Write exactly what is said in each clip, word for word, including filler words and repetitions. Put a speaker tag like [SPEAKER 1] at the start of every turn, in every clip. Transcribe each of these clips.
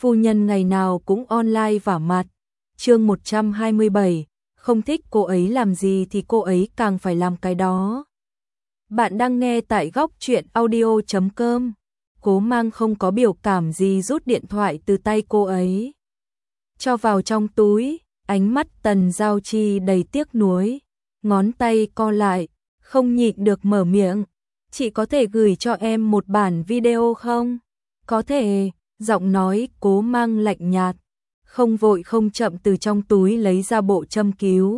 [SPEAKER 1] phu nhân ngày nào cũng online vả mặt. Chương một trăm hai mươi bảy, không thích cô ấy làm gì thì cô ấy càng phải làm cái đó. Bạn đang nghe tại góc truyện audio chấm com. Cố Mang không có biểu cảm gì rút điện thoại từ tay cô ấy, cho vào trong túi, ánh mắt Tần Giao Chi đầy tiếc nuối, ngón tay co lại, không nhịn được mở miệng, "Chị có thể gửi cho em một bản video không?" "Có thể." Giọng nói Cố Mang lạnh nhạt, không vội không chậm từ trong túi lấy ra bộ châm cứu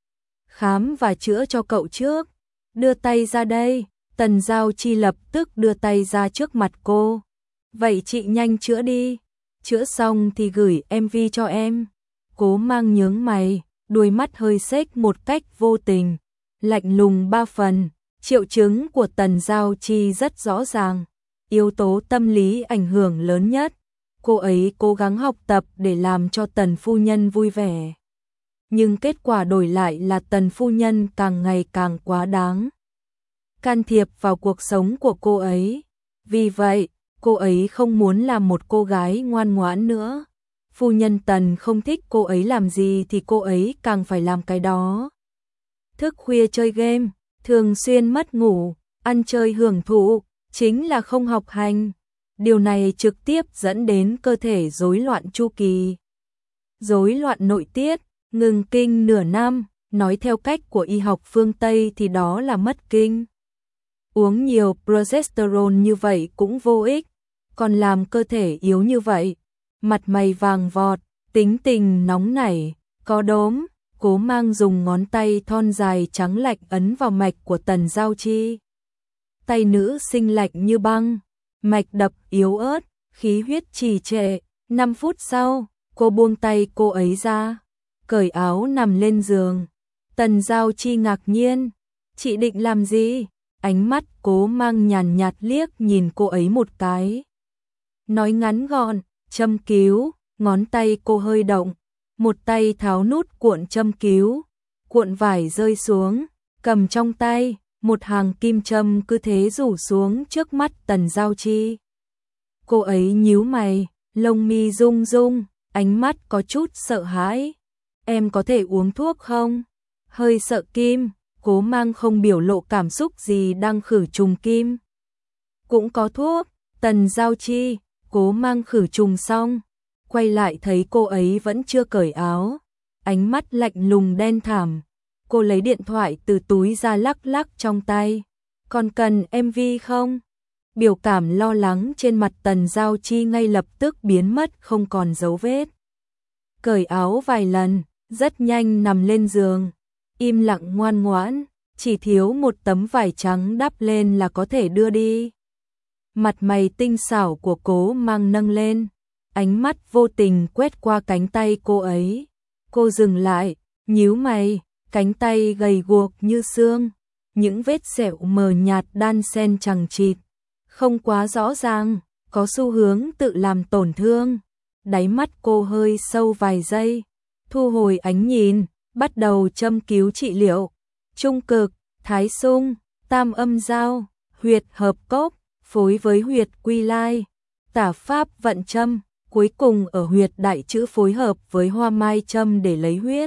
[SPEAKER 1] khám và chữa cho cậu trước. "Đưa tay ra đây." Tần Giao Chi lập tức đưa tay ra trước mặt cô. "Vậy chị nhanh chữa đi, chữa xong thì gửi em vê cho em." Cố Mang nhướng mày, đuôi mắt hơi xếch một cách vô tình, lạnh lùng ba phần. Triệu chứng của Tần Giao Chi rất rõ ràng, yếu tố tâm lý ảnh hưởng lớn nhất. Cô ấy cố gắng học tập để làm cho Tần phu nhân vui vẻ, nhưng kết quả đổi lại là Tần phu nhân càng ngày càng quá đáng, can thiệp vào cuộc sống của cô ấy. Vì vậy, cô ấy không muốn làm một cô gái ngoan ngoãn nữa. Phu nhân Tần không thích cô ấy làm gì thì cô ấy càng phải làm cái đó. Thức khuya chơi game, thường xuyên mất ngủ, ăn chơi hưởng thụ, chính là không học hành. Điều này trực tiếp dẫn đến cơ thể rối loạn chu kỳ, rối loạn nội tiết, ngừng kinh nửa năm, nói theo cách của y học phương Tây thì đó là mất kinh. Uống nhiều progesterone như vậy cũng vô ích, còn làm cơ thể yếu như vậy, mặt mày vàng vọt, tính tình nóng nảy, có đốm. Cố Mang dùng ngón tay thon dài trắng lạnh ấn vào mạch của Tần Giao Chi. Tay nữ sinh lạnh như băng, mạch đập yếu ớt, khí huyết trì trệ. Năm phút sau, cô buông tay cô ấy ra, cởi áo nằm lên giường. Tần Giao Chi ngạc nhiên, "Chị định làm gì?" Ánh mắt Cố Mang nhàn nhạt liếc nhìn cô ấy một cái, nói ngắn gọn, "Châm cứu." Ngón tay cô hơi động, một tay tháo nút cuộn châm cứu, cuộn vải rơi xuống, cầm trong tay, một hàng kim châm cứ thế rủ xuống trước mắt Tần Giao Chi. Cô ấy nhíu mày, lông mi rung rung, ánh mắt có chút sợ hãi. "Em có thể uống thuốc không?" Hơi sợ kim, Cố Mang không biểu lộ cảm xúc gì đang khử trùng kim. "Cũng có thuốc." Tần Giao Chi, Cố Mang khử trùng xong, quay lại thấy cô ấy vẫn chưa cởi áo, ánh mắt lạnh lùng đen thẳm. Cô lấy điện thoại từ túi ra lắc lắc trong tay. "Còn cần em vê không?" Biểu cảm lo lắng trên mặt Tần Giao Chi ngay lập tức biến mất không còn dấu vết. Cởi áo vài lần, rất nhanh nằm lên giường, im lặng ngoan ngoãn, chỉ thiếu một tấm vải trắng đắp lên là có thể đưa đi. Mặt mày tinh xảo của Cố Mang nâng lên, ánh mắt vô tình quét qua cánh tay cô ấy. Cô dừng lại, nhíu mày, cánh tay gầy guộc như xương, những vết sẹo mờ nhạt đan xen chằng chịt, không quá rõ ràng, có xu hướng tự làm tổn thương. Đáy mắt cô hơi sâu vài giây, thu hồi ánh nhìn, bắt đầu châm cứu trị liệu. Trung cực, thái xung, tam âm giao, huyệt hợp cốc, phối với huyệt quy lai, tả pháp vận châm, cuối cùng ở huyệt đại chữ phối hợp với hoa mai châm để lấy huyết.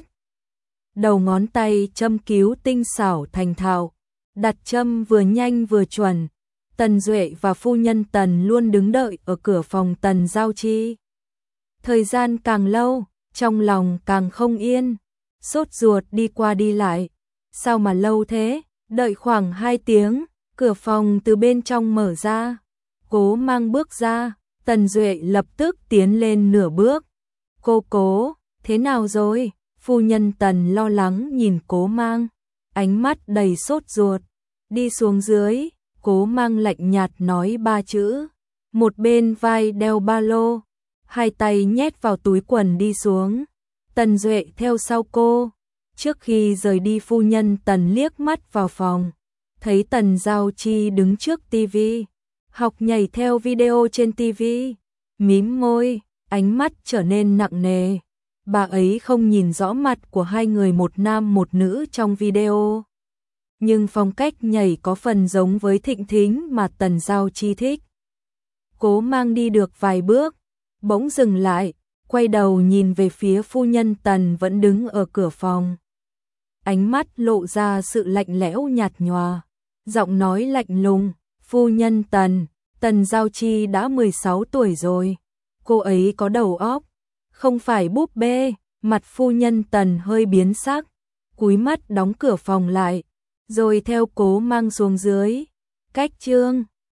[SPEAKER 1] Đầu ngón tay châm cứu tinh xảo thành thạo, đặt châm vừa nhanh vừa chuẩn. Tần Duệ và phu nhân Tần luôn đứng đợi ở cửa phòng Tần Giao Chi. Thời gian càng lâu, trong lòng càng không yên, sốt ruột đi qua đi lại. "Sao mà lâu thế?" Đợi khoảng hai tiếng, cửa phòng từ bên trong mở ra. Cố Mang bước ra, Tần Duệ lập tức tiến lên nửa bước. "Cô Cố, thế nào rồi?" Phu nhân Tần lo lắng nhìn Cố Mang, ánh mắt đầy sốt ruột. "Đi xuống dưới." Cố Mang lạnh nhạt nói ba chữ, một bên vai đeo ba lô, hai tay nhét vào túi quần đi xuống. Tần Duệ theo sau cô. Trước khi rời đi, phu nhân Tần liếc mắt vào phòng, thấy Tần Giao Chi đứng trước tivi, học nhảy theo video trên tivi, mím môi, ánh mắt trở nên nặng nề. Bà ấy không nhìn rõ mặt của hai người một nam một nữ trong video, nhưng phong cách nhảy có phần giống với Thịnh Thính mà Tần Giao Chi thích. Cố Mang đi được vài bước, bỗng dừng lại, quay đầu nhìn về phía phu nhân Tần vẫn đứng ở cửa phòng. Ánh mắt lộ ra sự lạnh lẽo nhạt nhòa, giọng nói lạnh lùng, phu nhân Tần, Tần Giao Chi đã mười sáu tuổi rồi, cô ấy có đầu óc, không phải búp bê. Mặt phu nhân Tần hơi biến sắc, cúi mắt đóng cửa phòng lại, rồi theo Cố Mang xuống dưới. Cách chương